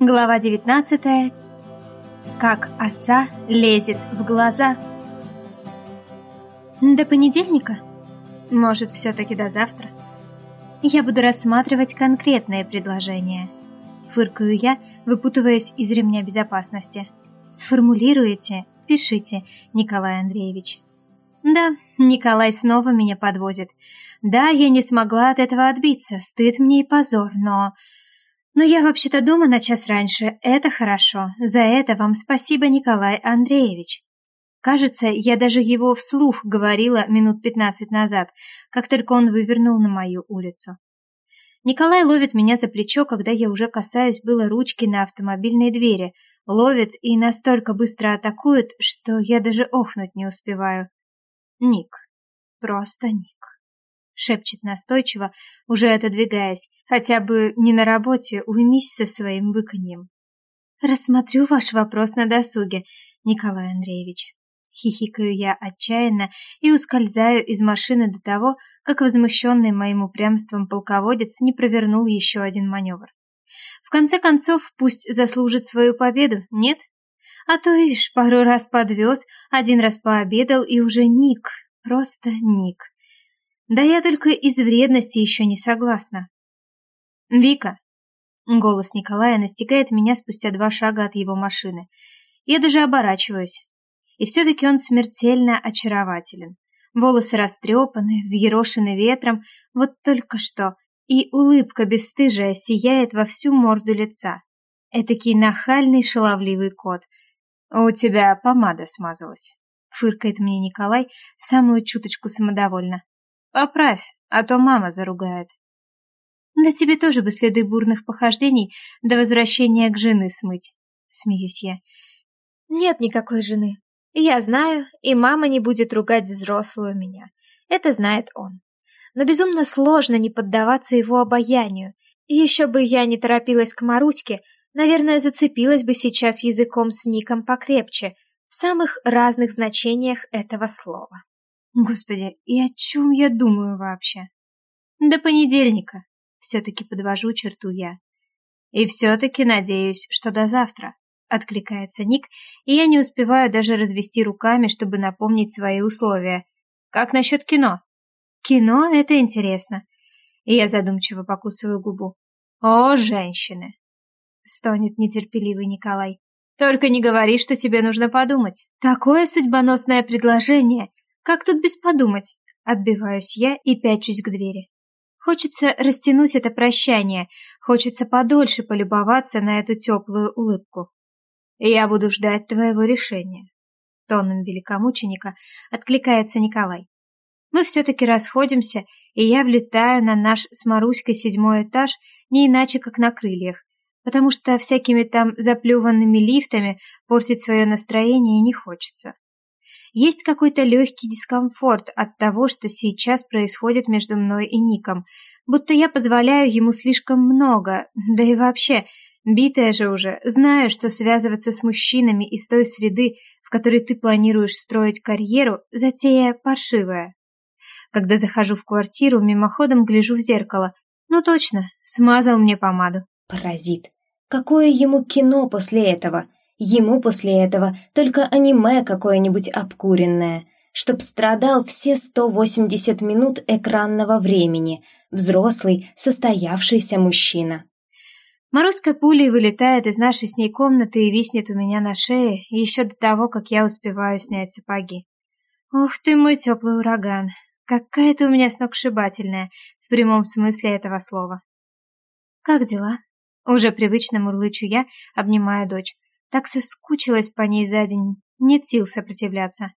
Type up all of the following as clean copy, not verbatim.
Глава 19. Как оса лезет в глаза. До понедельника? Может, все-таки до завтра? Я буду рассматривать конкретные предложения. Фыркаю я, выпутываясь из ремня безопасности. Сформулируете, пишите, Николай Андреевич. Да, Николай снова меня подвозит. Да, я не смогла от этого отбиться, стыд мне и позор, но я вообще-то дома на час раньше, это хорошо. За это вам спасибо, Николай Андреевич. Кажется, я даже его вслух говорила минут 15 назад, как только он вывернул на мою улицу. Николай ловит меня за плечо, когда я уже касаюсь было ручки на автомобильной двери. Ловит и настолько быстро атакует, что я даже охнуть не успеваю. Ник. Просто Ник. Шепчет настойчиво, уже отодвигаясь. Хотя бы не на работе, уймись со своим выканьем. Рассмотрю ваш вопрос на досуге, Николай Андреевич. Хихикаю я отчаянно и ускользаю из машины до того, как возмущенный моим упрямством полководец не провернул еще один маневр. В конце концов, пусть заслужит свою победу, нет? А то ишь, пару раз подвез, один раз пообедал и уже Ник, просто Ник. Да я только из вредности еще не согласна. «Вика!» Голос Николая настигает меня спустя 2 шага от его машины. Я даже оборачиваюсь. И все-таки он смертельно очарователен. Волосы растрепаны, взъерошены ветром, вот только что. И улыбка бесстыжая сияет во всю морду лица. Этакий нахальный шаловливый кот. «У тебя помада смазалась», — фыркает мне Николай, самую чуточку самодовольно. «Поправь, а то мама заругает». «Да тебе тоже бы следы бурных похождений до возвращения к жены смыть», — смеюсь я. «Нет никакой жены. Я знаю, и мама не будет ругать взрослую меня. Это знает он. Но безумно сложно не поддаваться его обаянию. Еще бы я не торопилась к Маруське, наверное, зацепилась бы сейчас языком с Ником покрепче, в самых разных значениях этого слова». Господи, и о чем я думаю вообще? До понедельника. Все-таки подвожу черту я. И все-таки надеюсь, что до завтра. Откликается Ник, и я не успеваю даже развести руками, чтобы напомнить свои условия. Как насчет кино? Кино — это интересно. И я задумчиво покусываю губу. О, женщины! Стонет нетерпеливый Николай. Только не говори, что тебе нужно подумать. Такое судьбоносное предложение. Как тут без подумать? Отбиваюсь я и пячусь к двери. Хочется растянуть это прощание, хочется подольше полюбоваться на эту теплую улыбку. Я буду ждать твоего решения. Тоном великомученика откликается Николай. Мы все-таки расходимся, и я влетаю на наш с Маруськой 7-й этаж не иначе, как на крыльях, потому что всякими там заплеванными лифтами портить свое настроение не хочется. Есть какой-то легкий дискомфорт от того, что сейчас происходит между мной и Ником, будто я позволяю ему слишком много, да и вообще, битая же уже, знаю, что связываться с мужчинами из той среды, в которой ты планируешь строить карьеру, затея паршивая. Когда захожу в квартиру, мимоходом гляжу в зеркало. Ну точно, смазал мне помаду. Паразит. Какое ему кино после этого? Ему после этого только аниме какое-нибудь обкуренное, чтоб страдал все 180 минут экранного времени, взрослый, состоявшийся мужчина. Маруська пулей вылетает из нашей с ней комнаты и виснет у меня на шее еще до того, как я успеваю снять сапоги. Ух ты, мой теплый ураган, какая ты у меня сногсшибательная, в прямом смысле этого слова. Как дела? Уже привычно мурлычу я, обнимая дочь. Так соскучилась по ней за день, нет сил сопротивляться.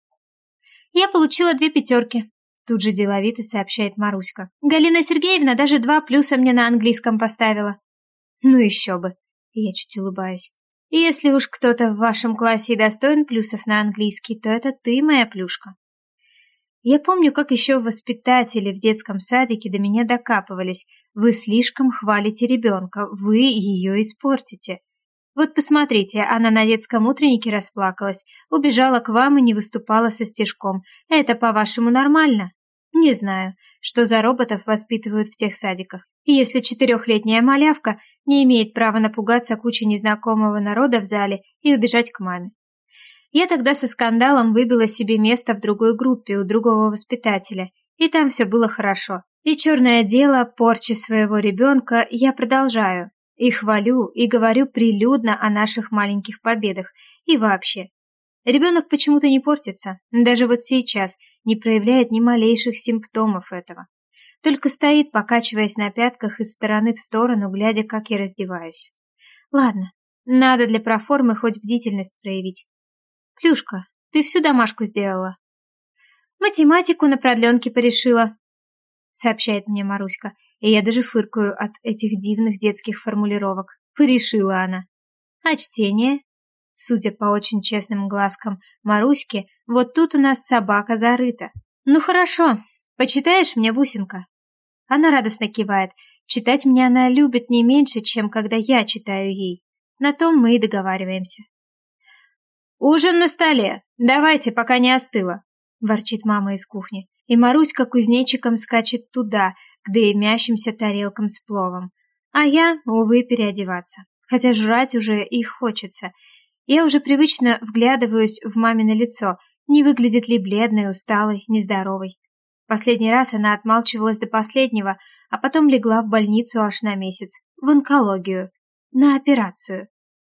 Я получила 2 пятерки, тут же деловито сообщает Маруська. Галина Сергеевна даже 2 плюса мне на английском поставила. Ну еще бы, я чуть улыбаюсь. И если уж кто-то в вашем классе достоин плюсов на английский, то это ты, моя плюшка. Я помню, как еще воспитатели в детском садике до меня докапывались. Вы слишком хвалите ребенка, вы ее испортите. Вот посмотрите, она на детском утреннике расплакалась, убежала к вам и не выступала со стишком. Это, по-вашему, нормально? Не знаю, что за роботов воспитывают в тех садиках. И если 4-летняя малявка не имеет права напугаться кучи незнакомого народа в зале и убежать к маме. Я тогда со скандалом выбила себе место в другой группе у другого воспитателя, и там все было хорошо. И черное дело порчи своего ребенка я продолжаю. И хвалю, и говорю прилюдно о наших маленьких победах. И вообще. Ребенок почему-то не портится, даже вот сейчас не проявляет ни малейших симптомов этого. Только стоит, покачиваясь на пятках из стороны в сторону, глядя, как я раздеваюсь. Ладно, надо для проформы хоть бдительность проявить. Плюшка, ты всю домашку сделала? Математику на продленке порешила, сообщает мне Маруська, и я даже фыркаю от этих дивных детских формулировок. Порешила она. А чтение? Судя по очень честным глазкам Маруськи, вот тут у нас собака зарыта. Ну хорошо, почитаешь мне, бусинка? Она радостно кивает. Читать мне она любит не меньше, чем когда я читаю ей. На том мы и договариваемся. «Ужин на столе! Давайте, пока не остыло!» — ворчит мама из кухни. И Маруська кузнечиком скачет туда, к дымящимся тарелкам с пловом. А я, увы, переодеваться. Хотя жрать уже и хочется. Я уже привычно вглядываюсь в мамино лицо, не выглядит ли бледной, усталой, нездоровой. Последний раз она отмалчивалась до последнего, а потом легла в больницу аж на месяц, в онкологию, на операцию.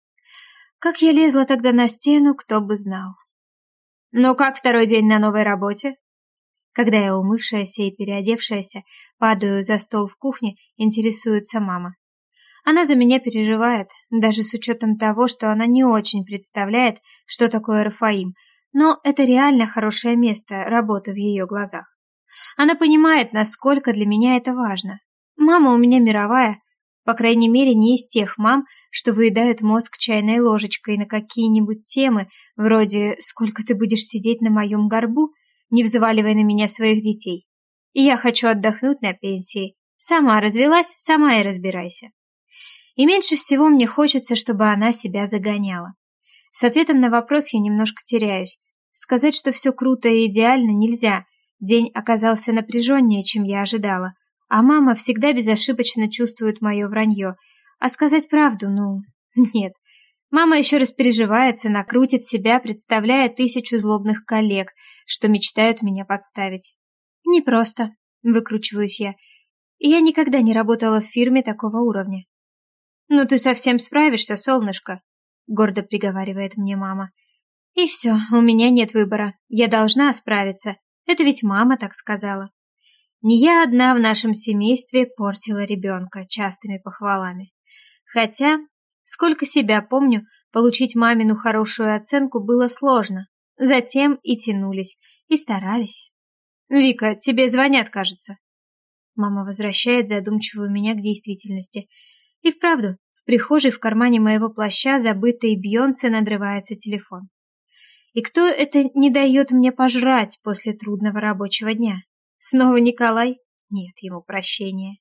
Как я лезла тогда на стену, кто бы знал. «Ну как второй день на новой работе?» Когда я, умывшаяся и переодевшаяся, падаю за стол в кухне, интересуется мама. Она за меня переживает, даже с учетом того, что она не очень представляет, что такое Рафаим, но это реально хорошее место работы в ее глазах. Она понимает, насколько для меня это важно. Мама у меня мировая, по крайней мере, не из тех мам, что выедают мозг чайной ложечкой на какие-нибудь темы, вроде «сколько ты будешь сидеть на моем горбу?», не взваливай на меня своих детей. И я хочу отдохнуть на пенсии. Сама развелась, сама и разбирайся. И меньше всего мне хочется, чтобы она себя загоняла. С ответом на вопрос я немножко теряюсь. Сказать, что все круто и идеально, нельзя. День оказался напряженнее, чем я ожидала. А мама всегда безошибочно чувствует мое вранье. А сказать правду, нет. Мама еще распереживается, накрутит себя, представляя 1000 злобных коллег, что мечтают меня подставить. Непросто, выкручиваюсь я. Я никогда не работала в фирме такого уровня. «Ну ты совсем справишься, солнышко», — гордо приговаривает мне мама. И все, у меня нет выбора. Я должна справиться. Это ведь мама так сказала. Не я одна в нашем семействе портила ребенка частыми похвалами. Хотя, сколько себя помню, получить мамину хорошую оценку было сложно. Затем и тянулись, и старались. «Вика, тебе звонят, кажется». Мама возвращает задумчивую меня к действительности. И вправду, в прихожей в кармане моего плаща, забытой Бейонсе, надрывается телефон. И кто это не дает мне пожрать после трудного рабочего дня? Снова Николай? Нет ему прощения.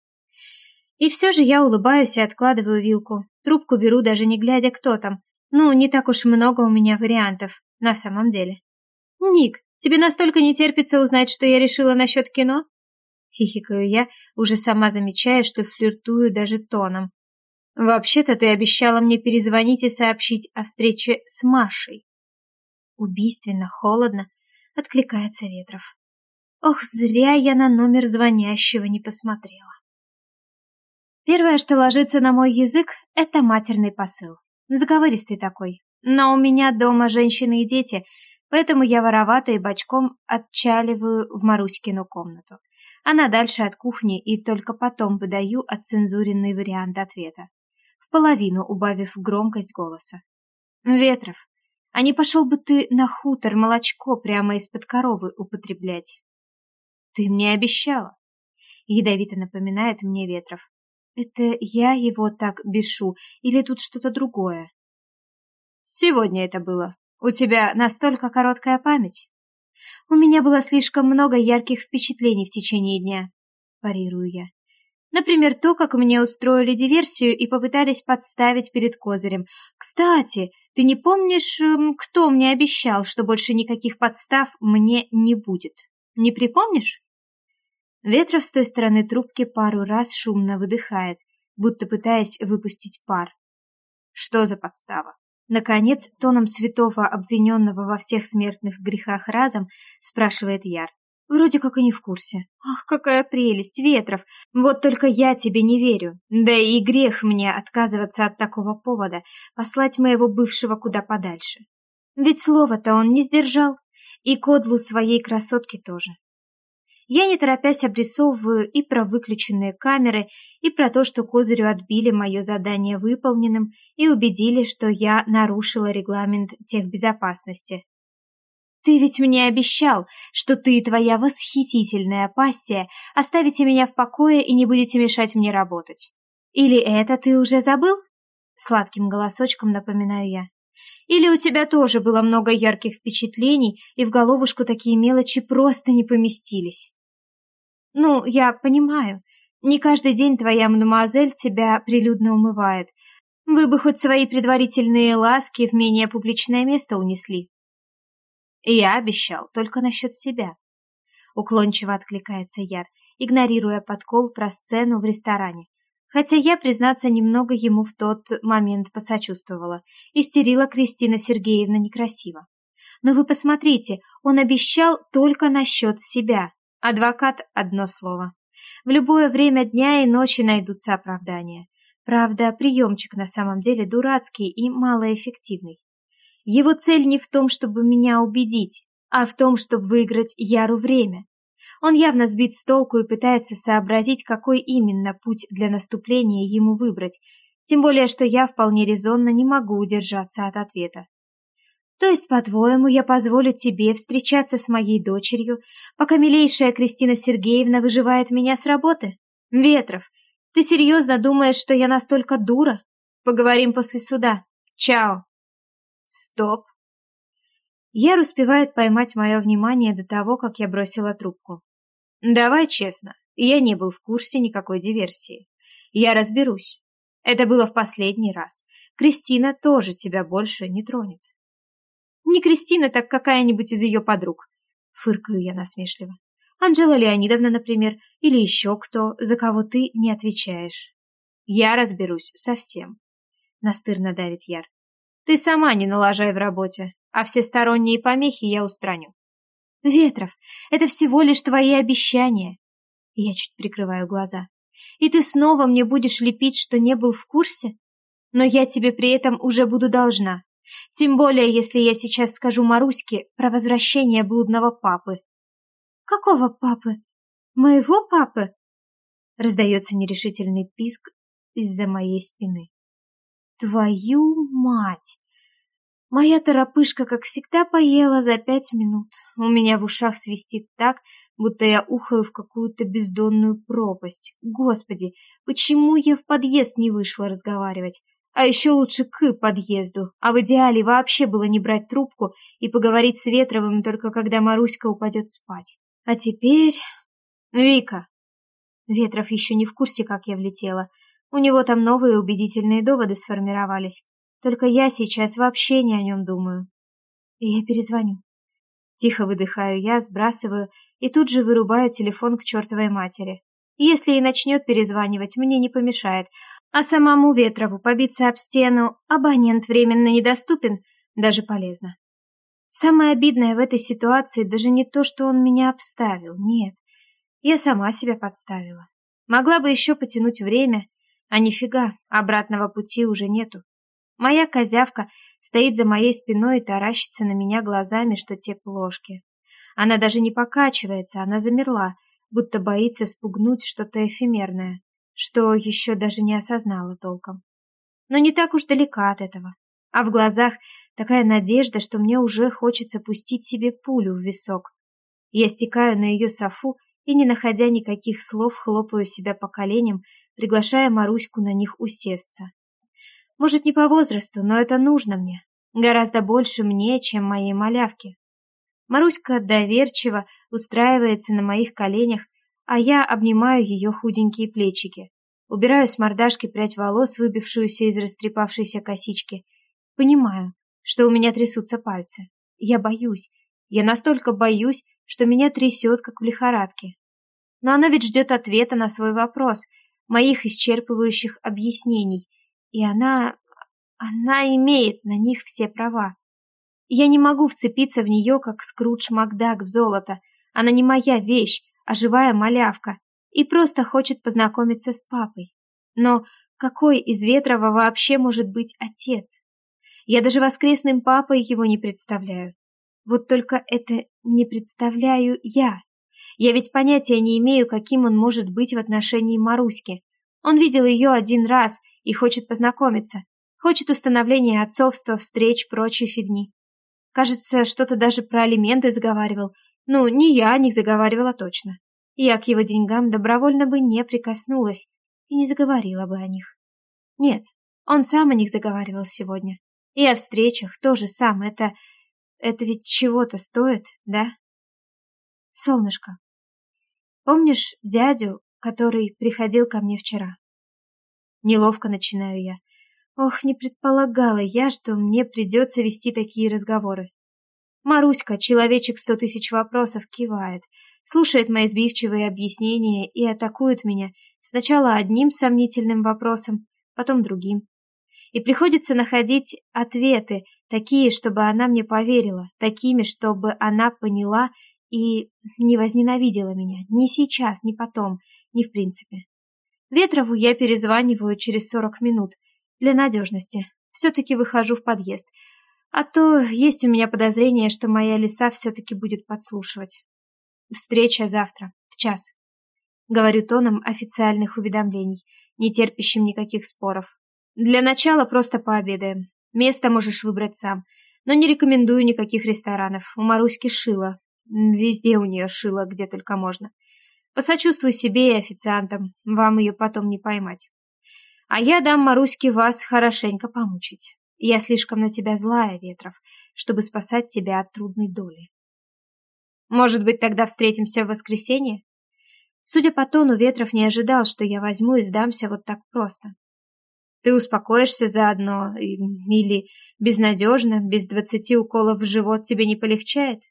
И все же я улыбаюсь и откладываю вилку. Трубку беру, даже не глядя, кто там. Не так уж много у меня вариантов, на самом деле. «Ник, тебе настолько не терпится узнать, что я решила насчет кино?» Хихикаю я, уже сама замечая, что флиртую даже тоном. «Вообще-то ты обещала мне перезвонить и сообщить о встрече с Машей». Убийственно, холодно откликается Ветров. Ох, зря я на номер звонящего не посмотрела. Первое, что ложится на мой язык, это матерный посыл. Заковыристый такой. Но у меня дома женщины и дети, поэтому я воровато и бочком отчаливаю в Маруськину комнату. Она дальше от кухни, и только потом выдаю отцензуренный вариант ответа, в половину убавив громкость голоса. «Ветров, а не пошел бы ты на хутор молочко прямо из-под коровы употреблять?» «Ты мне обещала», — ядовито напоминает мне Ветров. «Это я его так бешу, или тут что-то другое?» «Сегодня это было. У тебя настолько короткая память?» «У меня было слишком много ярких впечатлений в течение дня», — парирую я. «Например, то, как мне устроили диверсию и попытались подставить перед козырем. Кстати, ты не помнишь, кто мне обещал, что больше никаких подстав мне не будет? Не припомнишь?» Ветров с той стороны трубки пару раз шумно выдыхает, будто пытаясь выпустить пар. Что за подстава? Наконец, тоном святого, обвиненного во всех смертных грехах разом, спрашивает Яр. Вроде как и не в курсе. Ах, какая прелесть, Ветров! Вот только я тебе не верю. Да и грех мне отказываться от такого повода, послать моего бывшего куда подальше. Ведь слово-то он не сдержал, и кодлу своей красотки тоже. Я не торопясь обрисовываю и про выключенные камеры, и про то, что Козырю отбили мое задание выполненным и убедили, что я нарушила регламент техбезопасности. Ты ведь мне обещал, что ты и твоя восхитительная пассия оставите меня в покое и не будете мешать мне работать. Или это ты уже забыл? Сладким голосочком напоминаю я. Или у тебя тоже было много ярких впечатлений, и в головушку такие мелочи просто не поместились? Ну, я понимаю, не каждый день твоя мадемуазель тебя прилюдно умывает. Вы бы хоть свои предварительные ласки в менее публичное место унесли. Я обещал только насчет себя. Уклончиво откликается Яр, игнорируя подкол про сцену в ресторане. Хотя я, признаться, немного ему в тот момент посочувствовала. Истерила Кристина Сергеевна некрасиво. Но вы посмотрите, он обещал только насчет себя. Адвокат — одно слово. В любое время дня и ночи найдутся оправдания. Правда, приемчик на самом деле дурацкий и малоэффективный. Его цель не в том, чтобы меня убедить, а в том, чтобы выиграть Яру время. Он явно сбит с толку и пытается сообразить, какой именно путь для наступления ему выбрать, тем более, что я вполне резонно не могу удержаться от ответа. То есть, по-твоему, я позволю тебе встречаться с моей дочерью, пока милейшая Кристина Сергеевна выживает меня с работы? Ветров, ты серьезно думаешь, что я настолько дура? Поговорим после суда. Чао. Стоп. Яр успевает поймать мое внимание до того, как я бросила трубку. Давай честно, я не был в курсе никакой диверсии. Я разберусь. Это было в последний раз. Кристина тоже тебя больше не тронет. Не Кристина, так какая-нибудь из ее подруг. Фыркаю я насмешливо. Анжела Леонидовна, например, или еще кто, за кого ты не отвечаешь. Я разберусь со всем. Настырно давит Яр. Ты сама не налажай в работе, а всесторонние помехи я устраню. Ветров, это всего лишь твои обещания. Я чуть прикрываю глаза. И ты снова мне будешь лепить, что не был в курсе? Но я тебе при этом уже буду должна. Тем более, если я сейчас скажу Маруське про возвращение блудного папы. Какого папы? Моего папы? Раздается нерешительный писк из-за моей спины. Твою мать! Моя торопышка, как всегда, поела за 5 минут. У меня в ушах свистит так, будто я ухаю в какую-то бездонную пропасть. Господи, почему я в подъезд не вышла разговаривать? А еще лучше к подъезду. А в идеале вообще было не брать трубку и поговорить с Ветровым только когда Маруська упадет спать. А теперь... Вика! Ветров еще не в курсе, как я влетела. У него там новые убедительные доводы сформировались. Только я сейчас вообще не о нем думаю. И я перезвоню. Тихо выдыхаю я, сбрасываю и тут же вырубаю телефон к чертовой матери. Если и начнет перезванивать, мне не помешает. А самому Ветрову побиться об стену, абонент временно недоступен, даже полезно. Самое обидное в этой ситуации даже не то, что он меня обставил, нет. Я сама себя подставила. Могла бы еще потянуть время, а нифига, обратного пути уже нету. Моя козявка стоит за моей спиной и таращится на меня глазами, что те плошки. Она даже не покачивается, она замерла, будто боится спугнуть что-то эфемерное, что еще даже не осознала толком. Но не так уж далека от этого. А в глазах такая надежда, что мне уже хочется пустить себе пулю в висок. Я стекаю на ее софу и, не находя никаких слов, хлопаю себя по коленям, приглашая Маруську на них усесться. Может, не по возрасту, но это нужно мне. Гораздо больше мне, чем моей малявке. Маруська доверчиво устраивается на моих коленях, а я обнимаю ее худенькие плечики. Убираю с мордашки прядь волос, выбившуюся из растрепавшейся косички. Понимаю, что у меня трясутся пальцы. Я боюсь. Я настолько боюсь, что меня трясет, как в лихорадке. Но она ведь ждет ответа на свой вопрос, моих исчерпывающих объяснений, и она имеет на них все права. Я не могу вцепиться в нее, как Скрудж Макдак в золото. Она не моя вещь, а живая малявка, и просто хочет познакомиться с папой. Но какой из Ветрова вообще может быть отец? Я даже воскресным папой его не представляю. Вот только это не представляю я. Я ведь понятия не имею, каким он может быть в отношении Маруськи. Он видел ее один раз и хочет познакомиться. Хочет установления отцовства, встреч, прочей фигни. Кажется, что-то даже про алименты заговаривал. Ну, не я о них заговаривала точно. Я к его деньгам добровольно бы не прикоснулась и не заговорила бы о них. Нет, он сам о них заговаривал сегодня. И о встречах тоже сам. Это ведь чего-то стоит, да? Солнышко, помнишь дядю, который приходил ко мне вчера? Неловко начинаю я. Ох, не предполагала я, что мне придется вести такие разговоры. Маруська, человечек 100 000 вопросов, кивает, слушает мои сбивчивые объяснения и атакует меня сначала одним сомнительным вопросом, потом другим. И приходится находить ответы, такие, чтобы она мне поверила, такими, чтобы она поняла и не возненавидела меня ни сейчас, ни потом, ни в принципе. Ветрову я перезваниваю через 40 минут, для надежности. Все-таки выхожу в подъезд. А то есть у меня подозрение, что моя лиса все-таки будет подслушивать. Встреча завтра, в 1:00. Говорю тоном официальных уведомлений, не терпящим никаких споров. Для начала просто пообедаем. Место можешь выбрать сам. Но не рекомендую никаких ресторанов. У Маруськи шило. Везде у нее шило, где только можно. Посочувствуй себе и официантам. Вам ее потом не поймать. А я дам Маруське вас хорошенько помучить. Я слишком на тебя злая, Ветров, чтобы спасать тебя от трудной доли. Может быть, тогда встретимся в воскресенье? Судя по тону, Ветров не ожидал, что я возьму и сдамся вот так просто. Ты успокоишься заодно, или безнадежно, без 20 уколов в живот тебе не полегчает?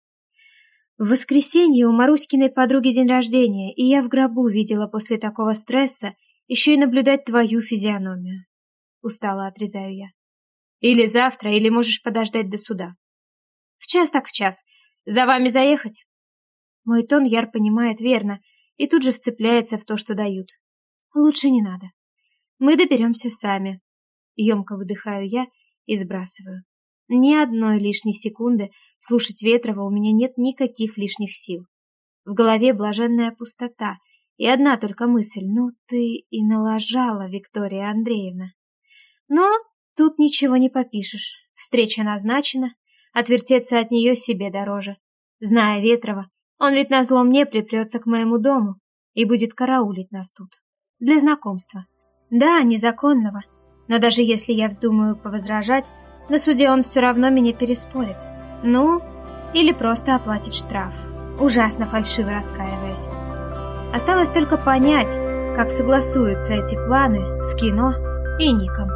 В воскресенье у Маруськиной подруги день рождения, и я в гробу видела после такого стресса еще и наблюдать твою физиономию. Устало отрезаю я. Или завтра, или можешь подождать до суда. В 1:00 так в 1:00. За вами заехать? Мой тон Яр понимает верно и тут же вцепляется в то, что дают. Лучше не надо. Мы доберемся сами. Емко выдыхаю я и сбрасываю. Ни одной лишней секунды слушать Ветрова у меня нет никаких лишних сил. В голове блаженная пустота, и одна только мысль: ну ты и налажала, Виктория Андреевна. Но тут ничего не попишешь. Встреча назначена, отвертеться от нее себе дороже. Зная Ветрова, он ведь назло мне припрется к моему дому и будет караулить нас тут. Для знакомства. Да, незаконного, но даже если я вздумаю повозражать, на суде он все равно меня переспорит. Ну, или просто оплатит штраф, ужасно фальшиво раскаиваясь. Осталось только понять, как согласуются эти планы с кино и Ником.